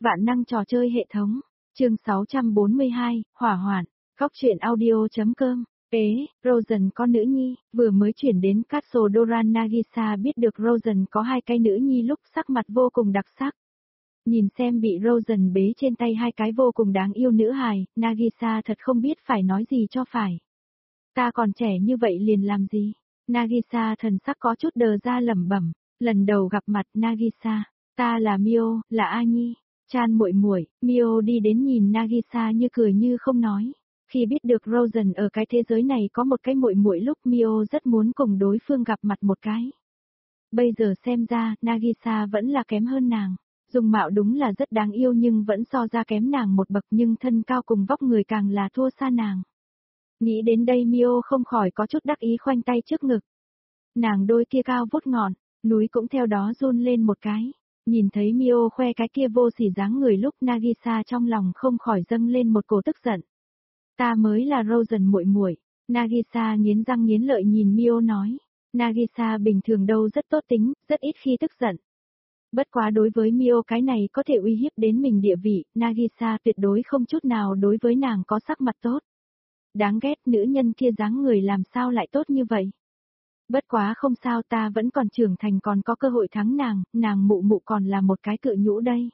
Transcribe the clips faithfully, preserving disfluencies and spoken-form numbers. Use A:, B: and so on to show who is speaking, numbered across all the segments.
A: Vạn năng trò chơi hệ thống. Chương sáu trăm bốn mươi hai, Hỏa hoạn. Góc truyện audio.com. Ế, Rosen có nữ nhi, vừa mới chuyển đến Castle Doran Nagisa biết được Rosen có hai cái nữ nhi lúc sắc mặt vô cùng đặc sắc. Nhìn xem bị Rosen bế trên tay hai cái vô cùng đáng yêu nữ hài, Nagisa thật không biết phải nói gì cho phải. Ta còn trẻ như vậy liền làm gì? Nagisa thần sắc có chút đờ ra lẩm bẩm, lần đầu gặp mặt Nagisa, ta là Mio, là A Nhi. Chan muội muội, Mio đi đến nhìn Nagisa như cười như không nói. Khi biết được Rosen ở cái thế giới này có một cái muội muội lúc Mio rất muốn cùng đối phương gặp mặt một cái. Bây giờ xem ra, Nagisa vẫn là kém hơn nàng. Dung mạo đúng là rất đáng yêu nhưng vẫn so ra kém nàng một bậc, nhưng thân cao cùng vóc người càng là thua xa nàng. Nghĩ đến đây Mio không khỏi có chút đắc ý khoanh tay trước ngực. Nàng đôi kia cao vút ngọn, núi cũng theo đó run lên một cái. Nhìn thấy Mio khoe cái kia vô sỉ dáng người lúc Nagisa trong lòng không khỏi dâng lên một cổ tức giận. Ta mới là Rosen muội muội. Nagisa nghiến răng nghiến lợi nhìn Mio nói. Nagisa bình thường đâu rất tốt tính, rất ít khi tức giận. Bất quá đối với Mio cái này có thể uy hiếp đến mình địa vị, Nagisa tuyệt đối không chút nào đối với nàng có sắc mặt tốt. Đáng ghét, nữ nhân kia dáng người làm sao lại tốt như vậy. Bất quá không sao, ta vẫn còn trưởng thành còn có cơ hội thắng nàng, nàng mụ mụ còn là một cái cự nhũ đây.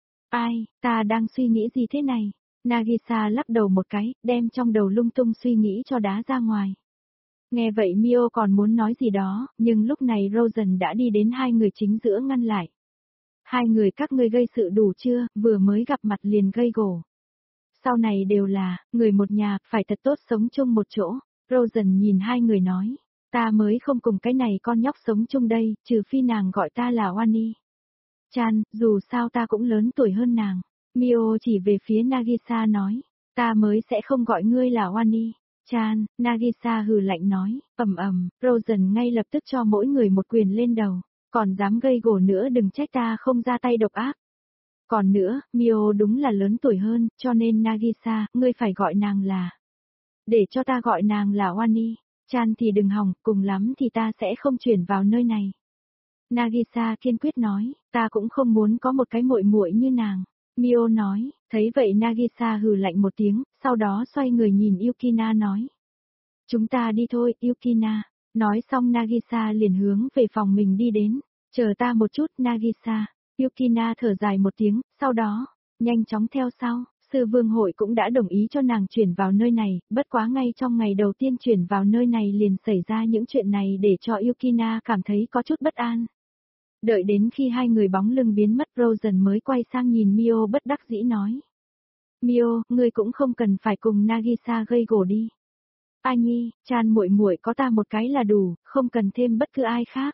A: Ai, ta đang suy nghĩ gì thế này? Nagisa lắc đầu một cái, đem trong đầu lung tung suy nghĩ cho đá ra ngoài. Nghe vậy Mio còn muốn nói gì đó, nhưng lúc này Rosen đã đi đến hai người chính giữa ngăn lại. Hai người các ngươi gây sự đủ chưa, vừa mới gặp mặt liền gây gổ. Sau này đều là, người một nhà, phải thật tốt sống chung một chỗ. Rosen nhìn hai người nói, ta mới không cùng cái này con nhóc sống chung đây, trừ phi nàng gọi ta là Wani. Chan, dù sao ta cũng lớn tuổi hơn nàng. Mio chỉ về phía Nagisa nói, ta mới sẽ không gọi ngươi là Wani. Chan, Nagisa hừ lạnh nói, ầm ầm, Rosen ngay lập tức cho mỗi người một quyền lên đầu, còn dám gây gổ nữa đừng trách ta không ra tay độc ác. Còn nữa, Mio đúng là lớn tuổi hơn, cho nên Nagisa, ngươi phải gọi nàng là. Để cho ta gọi nàng là Wani. Chan thì đừng hòng, cùng lắm thì ta sẽ không chuyển vào nơi này. Nagisa kiên quyết nói, ta cũng không muốn có một cái muội muội như nàng. Mio nói, thấy vậy Nagisa hừ lạnh một tiếng, sau đó xoay người nhìn Yukina nói. Chúng ta đi thôi, Yukina. Nói xong Nagisa liền hướng về phòng mình đi đến. Chờ ta một chút Nagisa. Yukina thở dài một tiếng, sau đó, nhanh chóng theo sau. Sư vương hội cũng đã đồng ý cho nàng chuyển vào nơi này, bất quá ngay trong ngày đầu tiên chuyển vào nơi này liền xảy ra những chuyện này để cho Yukina cảm thấy có chút bất an. Đợi đến khi hai người bóng lưng biến mất Rosen mới quay sang nhìn Mio bất đắc dĩ nói. Mio, ngươi cũng không cần phải cùng Nagisa gây gổ đi. A Nhi, Chan muội muội có ta một cái là đủ, không cần thêm bất cứ ai khác.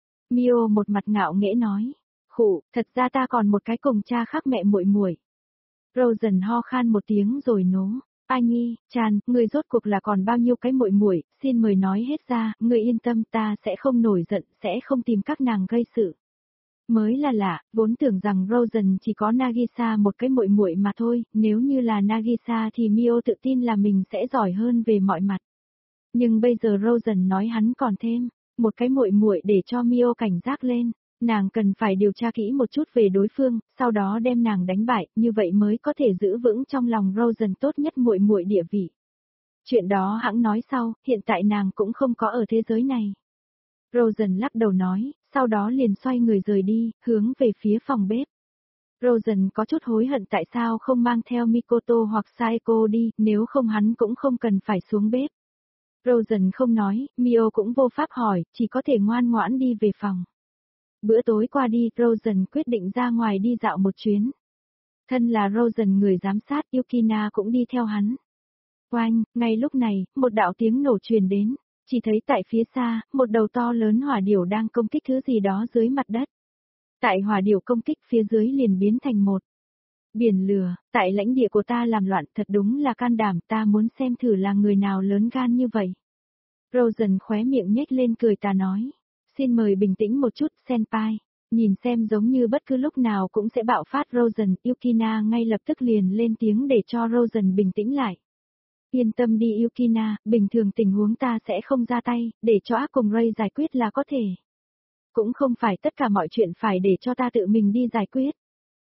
A: Mio một mặt ngạo nghễ nói. Khụ, thật ra ta còn một cái cùng cha khác mẹ muội muội. Rosen ho khan một tiếng rồi nố. A Nhi, Chan, ngươi rốt cuộc là còn bao nhiêu cái muội muội, xin mời nói hết ra, ngươi yên tâm ta sẽ không nổi giận, sẽ không tìm các nàng gây sự. Mới là lạ, vốn tưởng rằng Rosen chỉ có Nagisa một cái muội muội mà thôi, nếu như là Nagisa thì Mio tự tin là mình sẽ giỏi hơn về mọi mặt. Nhưng bây giờ Rosen nói hắn còn thêm một cái muội muội để cho Mio cảnh giác lên. Nàng cần phải điều tra kỹ một chút về đối phương, sau đó đem nàng đánh bại, như vậy mới có thể giữ vững trong lòng Rosen tốt nhất muội muội địa vị. Chuyện đó hãng nói sau, hiện tại nàng cũng không có ở thế giới này. Rosen lắc đầu nói, sau đó liền xoay người rời đi, hướng về phía phòng bếp. Rosen có chút hối hận tại sao không mang theo Mikoto hoặc Saeko đi, nếu không hắn cũng không cần phải xuống bếp. Rosen không nói, Mio cũng vô pháp hỏi, chỉ có thể ngoan ngoãn đi về phòng. Bữa tối qua đi, Rosen quyết định ra ngoài đi dạo một chuyến. Thân là Rosen người giám sát, Yukina cũng đi theo hắn. Oanh, ngay lúc này, một đạo tiếng nổ truyền đến, chỉ thấy tại phía xa, một đầu to lớn hỏa điểu đang công kích thứ gì đó dưới mặt đất. Tại hỏa điểu công kích phía dưới liền biến thành một biển lửa, tại lãnh địa của ta làm loạn thật đúng là can đảm, ta muốn xem thử là người nào lớn gan như vậy. Rosen khóe miệng nhếch lên cười ta nói. Xin mời bình tĩnh một chút, Senpai. Nhìn xem giống như bất cứ lúc nào cũng sẽ bạo phát Rosen, Yukina ngay lập tức liền lên tiếng để cho Rosen bình tĩnh lại. Yên tâm đi Yukina, bình thường tình huống ta sẽ không ra tay, để cho ác cùng Ray giải quyết là có thể. Cũng không phải tất cả mọi chuyện phải để cho ta tự mình đi giải quyết.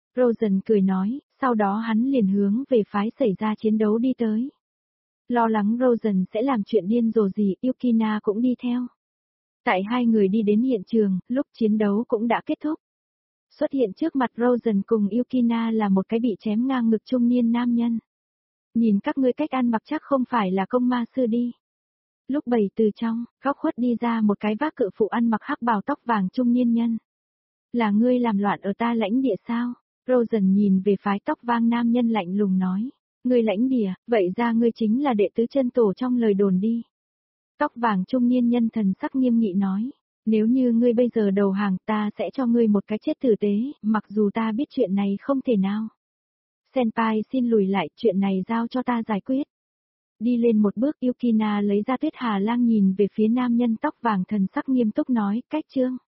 A: Rosen cười nói, sau đó hắn liền hướng về phái xảy ra chiến đấu đi tới. Lo lắng Rosen sẽ làm chuyện điên rồ gì, Yukina cũng đi theo. Tại hai người đi đến hiện trường, lúc chiến đấu cũng đã kết thúc. Xuất hiện trước mặt Rosen cùng Yukina là một cái bị chém ngang ngực trung niên nam nhân. Nhìn các ngươi cách ăn mặc chắc không phải là công ma sư đi. Lúc bầy từ trong, góc khuất đi ra một cái vác cự phụ ăn mặc hắc bào tóc vàng trung niên nhân. Là ngươi làm loạn ở ta lãnh địa sao? Rosen nhìn về phái tóc vàng nam nhân lạnh lùng nói. Ngươi lãnh địa, vậy ra ngươi chính là đệ tứ chân tổ trong lời đồn đi. Tóc vàng trung niên nhân thần sắc nghiêm nghị nói. Nếu như ngươi bây giờ đầu hàng ta sẽ cho ngươi một cái chết tử tế, mặc dù ta biết chuyện này không thể nào. Senpai xin lùi lại, chuyện này giao cho ta giải quyết. Đi lên một bước Yukina lấy ra tuyết hà lang nhìn về phía nam nhân tóc vàng thần sắc nghiêm túc nói, cách chương.